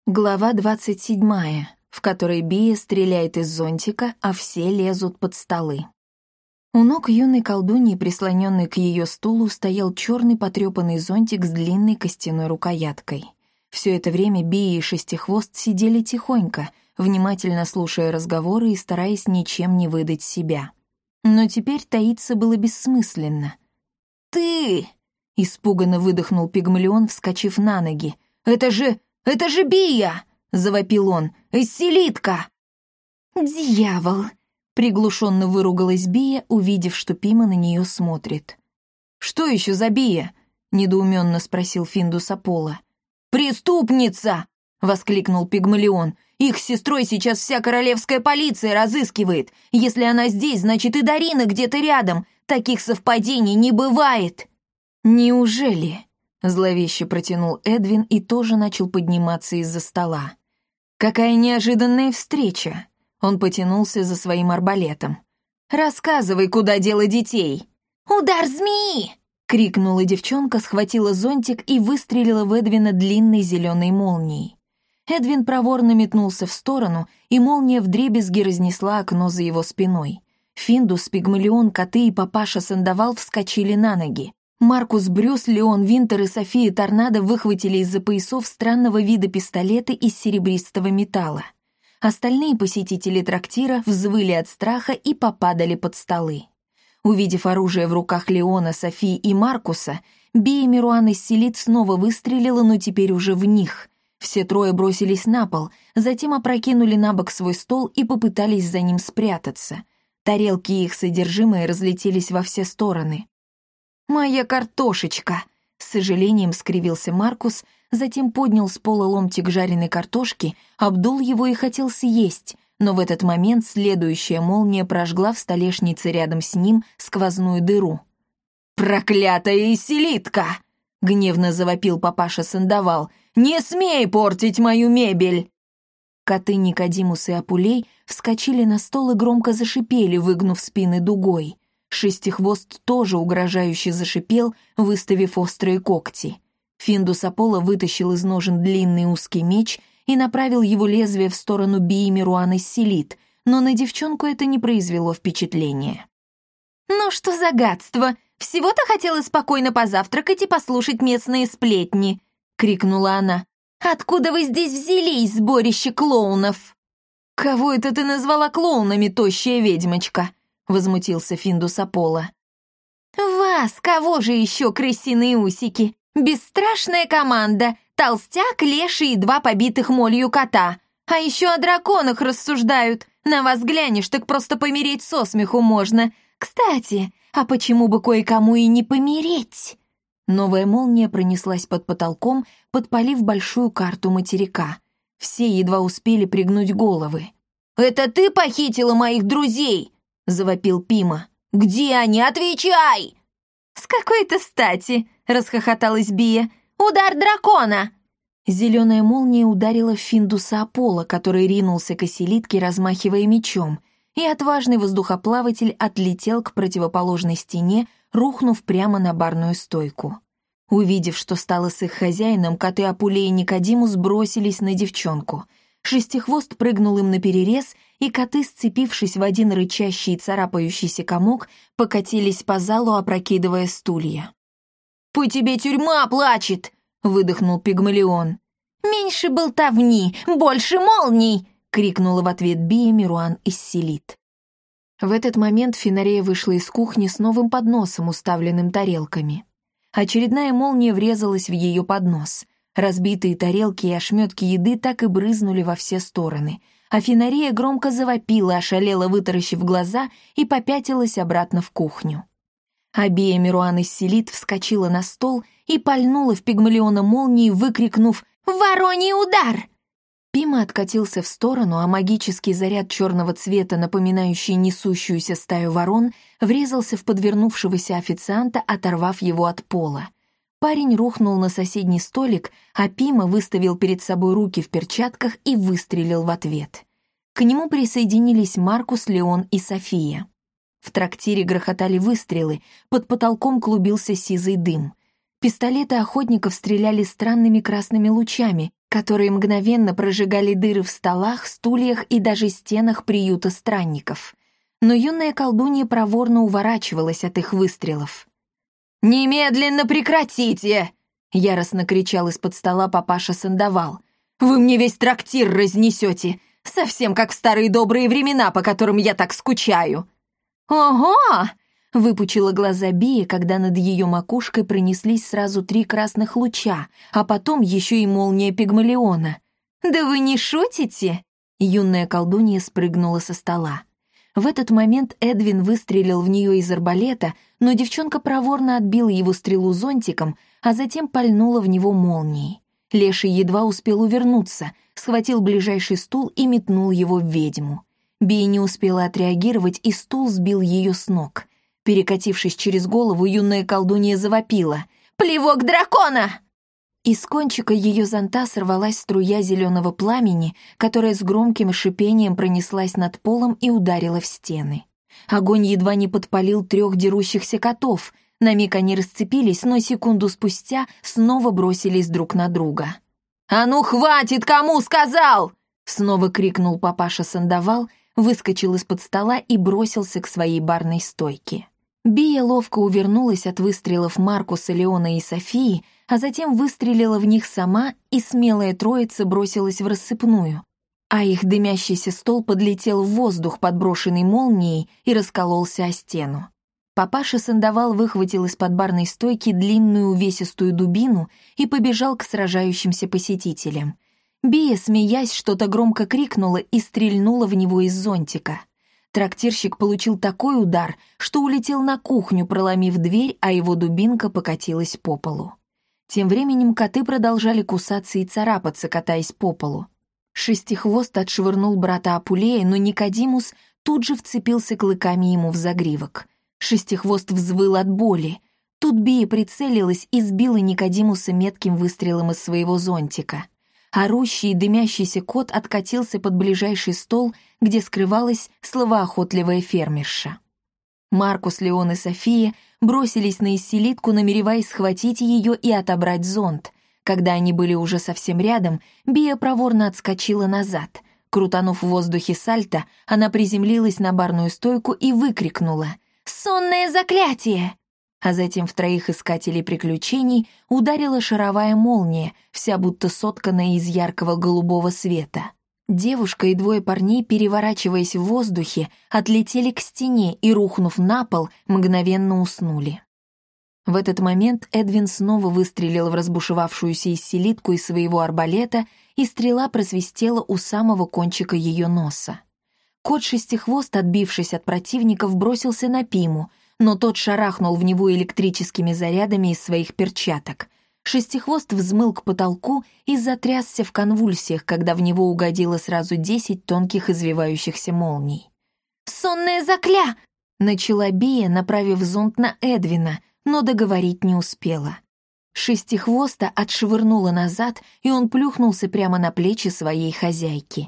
Глава 27, в которой Бия стреляет из зонтика, а все лезут под столы. У ног юной колдуньи, прислоненной к ее стулу, стоял черный потрепанный зонтик с длинной костяной рукояткой. Все это время Бия и Шестихвост сидели тихонько, внимательно слушая разговоры и стараясь ничем не выдать себя. Но теперь таиться было бессмысленно. «Ты!» — испуганно выдохнул Пигмалион, вскочив на ноги. «Это же Бия!» — завопил он. «Исселитка!» «Дьявол!» — приглушенно выругалась Бия, увидев, что Пима на нее смотрит. «Что еще за Бия?» — недоуменно спросил Финдус Аполло. «Преступница!» — воскликнул Пигмалион. «Их с сестрой сейчас вся королевская полиция разыскивает. Если она здесь, значит и Дарина где-то рядом. Таких совпадений не бывает!» «Неужели?» — зловеще протянул Эдвин и тоже начал подниматься из-за стола. «Какая неожиданная встреча!» Он потянулся за своим арбалетом. «Рассказывай, куда дело детей!» «Удар змеи!» — крикнула девчонка, схватила зонтик и выстрелила в Эдвина длинной зеленой молнией. Эдвин проворно метнулся в сторону, и молния вдребезги разнесла окно за его спиной. Финдус, Пигмалион, коты и папаша Сандовал вскочили на ноги. Маркус, Брюс, Леон, Винтер и София Торнадо выхватили из-за поясов странного вида пистолеты из серебристого металла. Остальные посетители трактира взвыли от страха и попадали под столы. Увидев оружие в руках Леона, Софии и Маркуса, Бия Меруан Исселит снова выстрелила, но теперь уже в них. Все трое бросились на пол, затем опрокинули на бок свой стол и попытались за ним спрятаться. Тарелки и их содержимое разлетелись во все стороны. «Моя картошечка!» — с сожалением скривился Маркус, затем поднял с пола ломтик жареной картошки, обдул его и хотел съесть, но в этот момент следующая молния прожгла в столешнице рядом с ним сквозную дыру. «Проклятая Исселитка!» — гневно завопил папаша Сандовал. «Не смей портить мою мебель!» Коты Никодимус и Апулей вскочили на стол и громко зашипели, выгнув спины дугой. Шестихвост тоже угрожающе зашипел, выставив острые когти. Финдус Аполло вытащил из ножен длинный узкий меч и направил его лезвие в сторону Бии Меруан Исселит, но на девчонку это не произвело впечатления. «Ну что за гадство! Всего-то хотела спокойно позавтракать и послушать местные сплетни!» — крикнула она. «Откуда вы здесь взялись, сборище клоунов?» «Кого это ты назвала клоунами, тощая ведьмочка?» — возмутился Финдус Аполло. «Вас, кого же еще, крысиные усики? Бесстрашная команда, толстяк, леший и 2 побитых молью кота. А еще о драконах рассуждают. На вас глянешь, так просто помереть со смеху можно. Кстати, а почему бы кое-кому и не помереть?» Новая молния пронеслась под потолком, подпалив большую карту материка. Все едва успели пригнуть головы. «Это ты похитила моих друзей?» — завопил Пима. «Где они? Отвечай!» «С какой-то стати!» — расхохоталась Бия. «Удар дракона!» Зеленая молния ударила в Финдуса Аполло, который ринулся к Исселитке, размахивая мечом, и отважный воздухоплаватель отлетел к противоположной стене, рухнув прямо на барную стойку. Увидев, что стало с их хозяином, коты Апулей и Никодимус бросились на девчонку. Шестихвост прыгнул им наперерез, и коты, сцепившись в один рычащий и царапающийся комок, покатились по залу, опрокидывая стулья. «По тебе тюрьма плачет!» — выдохнул Пигмалион. «Меньше болтовни, больше молний!» — крикнула в ответ Бия Меруан Исселит. В этот момент Фенарея вышла из кухни с новым подносом, уставленным тарелками. Очередная молния врезалась в ее поднос. Разбитые тарелки и ошметки еды так и брызнули во все стороны, а Фенарея громко завопила, ошалела, вытаращив глаза, и попятилась обратно в кухню. А Бия Меруан Исселит вскочила на стол и пальнула в Пигмалиона молнией, выкрикнув «Вороний удар!». Пима откатился в сторону, а магический заряд черного цвета, напоминающий несущуюся стаю ворон, врезался в подвернувшегося официанта, оторвав его от пола. Парень рухнул на соседний столик, а Пима выставил перед собой руки в перчатках и выстрелил в ответ. К нему присоединились Маркус, Леон и София. В трактире грохотали выстрелы, под потолком клубился сизый дым. Пистолеты охотников стреляли странными красными лучами, которые мгновенно прожигали дыры в столах, стульях и даже стенах приюта странников. Но юная колдунья проворно уворачивалась от их выстрелов. «Немедленно прекратите!» — яростно кричал из-под стола папаша Сандовал. «Вы мне весь трактир разнесете, совсем как в старые добрые времена, по которым я так скучаю!» «Ого!» — выпучила глаза Бия, когда над ее макушкой пронеслись сразу 3 красных луча, а потом еще и молния Пигмалиона. «Да вы не шутите?» Юная колдунья спрыгнула со стола. В этот момент Эдвин выстрелил в нее из арбалета, но девчонка проворно отбила его стрелу зонтиком, а затем пальнула в него молнией. Леший едва успел увернуться, схватил ближайший стул и метнул его в ведьму. Бия не успела отреагировать, и стул сбил ее с ног. Перекатившись через голову, юная колдунья завопила: «Плевок дракона!» Из кончика ее зонта сорвалась струя зеленого пламени, которая с громким шипением пронеслась над полом и ударила в стены. Огонь едва не подпалил 3 дерущихся котов. На миг они расцепились, но секунду спустя снова бросились друг на друга. «А ну хватит, кому сказал!» Снова крикнул папаша Сандовал, выскочил из-под стола и бросился к своей барной стойке. Бия ловко увернулась от выстрелов Маркуса, Леона и Софии, а затем выстрелила в них сама, и смелая троица бросилась в рассыпную. А их дымящийся стол подлетел в воздух, подброшенный молнией, и раскололся о стену. Папаша Сандовал выхватил из-под барной стойки длинную увесистую дубину и побежал к сражающимся посетителям. Бия, смеясь, что-то громко крикнула и стрельнула в него из зонтика. Трактирщик получил такой удар, что улетел на кухню, проломив дверь, а его дубинка покатилась по полу. Тем временем коты продолжали кусаться и царапаться, катаясь по полу. Шестихвост отшвырнул брата Апулея, но Никодимус тут же вцепился клыками ему в загривок. Шестихвост взвыл от боли. Тут Бия прицелилась и сбила Никодимуса метким выстрелом из своего зонтика. Орущий и дымящийся кот откатился под ближайший стол, где скрывалась словоохотливая фермерша. Маркус, Леон и София бросились на Исселитку, намереваясь схватить ее и отобрать зонт. Когда они были уже совсем рядом, Бия проворно отскочила назад. Крутанув в воздухе сальто, она приземлилась на барную стойку и выкрикнула: «Сонное заклятие!» А затем в 3 искателей приключений ударила шаровая молния, вся будто сотканная из яркого голубого света. Девушка и 2 парней, переворачиваясь в воздухе, отлетели к стене и, рухнув на пол, мгновенно уснули. В этот момент Эдвин снова выстрелил в разбушевавшуюся Исселитку из своего арбалета, и стрела просвистела у самого кончика ее носа. Кот Шестихвост, отбившись от противников, бросился на Пиму, но тот шарахнул в него электрическими зарядами из своих перчаток. Шестихвост взмыл к потолку и затрясся в конвульсиях, когда в него угодило сразу 10 тонких извивающихся молний. «Сонная закля!» — начала Бия, направив зонт на Эдвина, но договорить не успела. Шестихвоста отшвырнула назад, и он плюхнулся прямо на плечи своей хозяйки.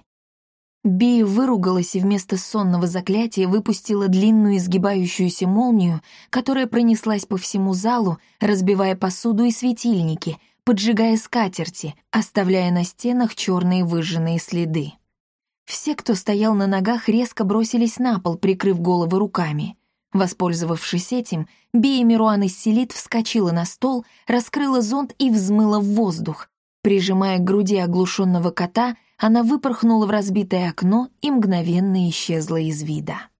Бия выругалась и вместо сонного заклятия выпустила длинную изгибающуюся молнию, которая пронеслась по всему залу, разбивая посуду и светильники, поджигая скатерти, оставляя на стенах черные выжженные следы. Все, кто стоял на ногах, резко бросились на пол, прикрыв головы руками. Воспользовавшись этим, Бия Меруан-Исселит вскочила на стол, раскрыла зонт и взмыла в воздух. Прижимая к груди оглушенного кота, она выпорхнула в разбитое окно и мгновенно исчезла из вида.